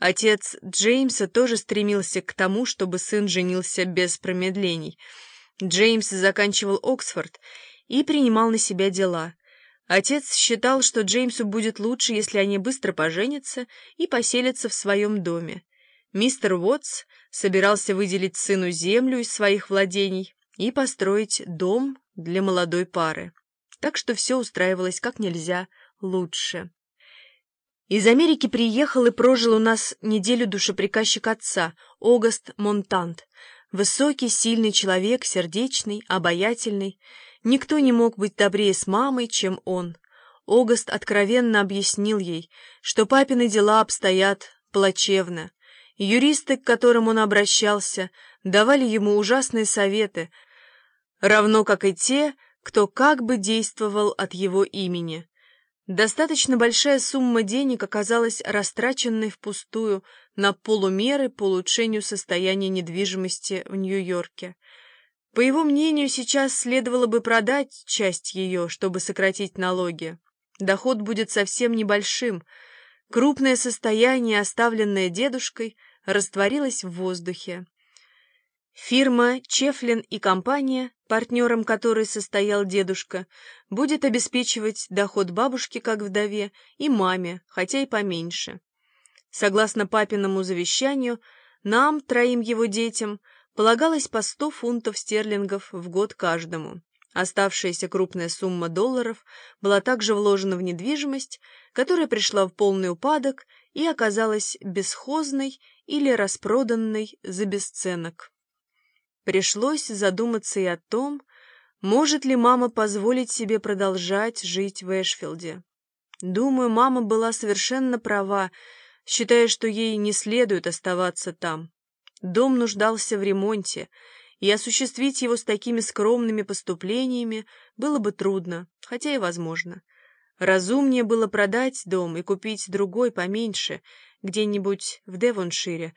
Отец Джеймса тоже стремился к тому, чтобы сын женился без промедлений. Джеймс заканчивал Оксфорд и принимал на себя дела. Отец считал, что Джеймсу будет лучше, если они быстро поженятся и поселятся в своем доме. Мистер Уотс собирался выделить сыну землю из своих владений и построить дом для молодой пары. Так что все устраивалось как нельзя лучше. Из Америки приехал и прожил у нас неделю душеприказчик отца, Огост Монтант. Высокий, сильный человек, сердечный, обаятельный. Никто не мог быть добрее с мамой, чем он. Огост откровенно объяснил ей, что папины дела обстоят плачевно. Юристы, к которым он обращался, давали ему ужасные советы, равно как и те, кто как бы действовал от его имени. Достаточно большая сумма денег оказалась растраченной впустую на полумеры по улучшению состояния недвижимости в Нью-Йорке. По его мнению, сейчас следовало бы продать часть ее, чтобы сократить налоги. Доход будет совсем небольшим. Крупное состояние, оставленное дедушкой, растворилось в воздухе. Фирма «Чефлин и компания», партнером которой состоял дедушка, будет обеспечивать доход бабушке как вдове и маме, хотя и поменьше. Согласно папиному завещанию, нам, троим его детям, полагалось по 100 фунтов стерлингов в год каждому. Оставшаяся крупная сумма долларов была также вложена в недвижимость, которая пришла в полный упадок и оказалась бесхозной или распроданной за бесценок. Пришлось задуматься и о том, может ли мама позволить себе продолжать жить в Эшфилде. Думаю, мама была совершенно права, считая, что ей не следует оставаться там. Дом нуждался в ремонте, и осуществить его с такими скромными поступлениями было бы трудно, хотя и возможно. Разумнее было продать дом и купить другой поменьше, где-нибудь в Девоншире,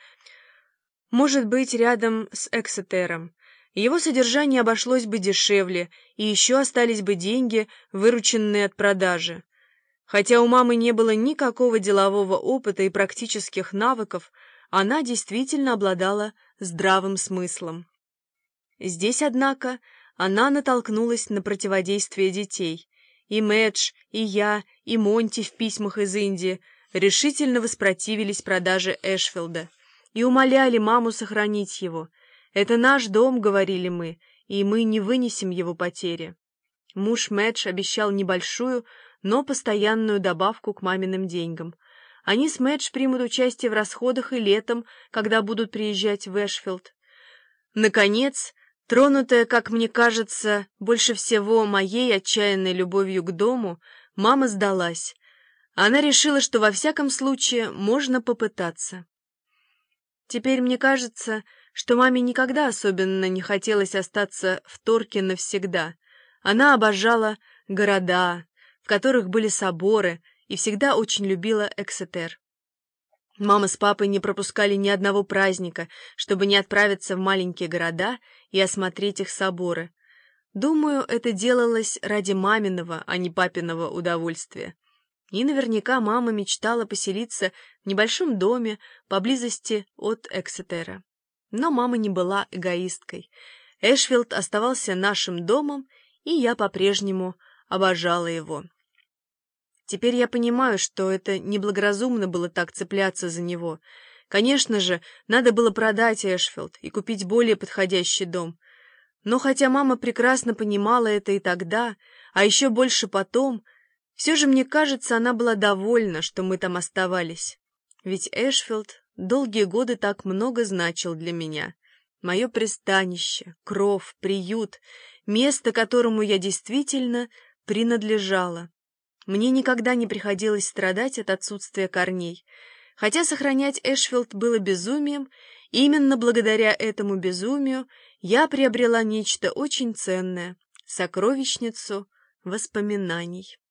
может быть, рядом с Эксетером. Его содержание обошлось бы дешевле, и еще остались бы деньги, вырученные от продажи. Хотя у мамы не было никакого делового опыта и практических навыков, она действительно обладала здравым смыслом. Здесь, однако, она натолкнулась на противодействие детей. И Мэдж, и я, и Монти в письмах из Индии решительно воспротивились продаже Эшфилда и умоляли маму сохранить его. «Это наш дом», — говорили мы, — «и мы не вынесем его потери». Муж Мэдж обещал небольшую, но постоянную добавку к маминым деньгам. Они с Мэдж примут участие в расходах и летом, когда будут приезжать в Эшфилд. Наконец, тронутая, как мне кажется, больше всего моей отчаянной любовью к дому, мама сдалась. Она решила, что во всяком случае можно попытаться. Теперь мне кажется, что маме никогда особенно не хотелось остаться в Торке навсегда. Она обожала города, в которых были соборы, и всегда очень любила Эксетер. Мама с папой не пропускали ни одного праздника, чтобы не отправиться в маленькие города и осмотреть их соборы. Думаю, это делалось ради маминого, а не папиного удовольствия. И наверняка мама мечтала поселиться в небольшом доме поблизости от Эксетера. Но мама не была эгоисткой. Эшфилд оставался нашим домом, и я по-прежнему обожала его. Теперь я понимаю, что это неблагоразумно было так цепляться за него. Конечно же, надо было продать Эшфилд и купить более подходящий дом. Но хотя мама прекрасно понимала это и тогда, а еще больше потом, все же, мне кажется, она была довольна, что мы там оставались. Ведь Эшфилд долгие годы так много значил для меня. Мое пристанище, кров, приют, место, которому я действительно принадлежала. Мне никогда не приходилось страдать от отсутствия корней. Хотя сохранять Эшфилд было безумием, именно благодаря этому безумию я приобрела нечто очень ценное — сокровищницу воспоминаний.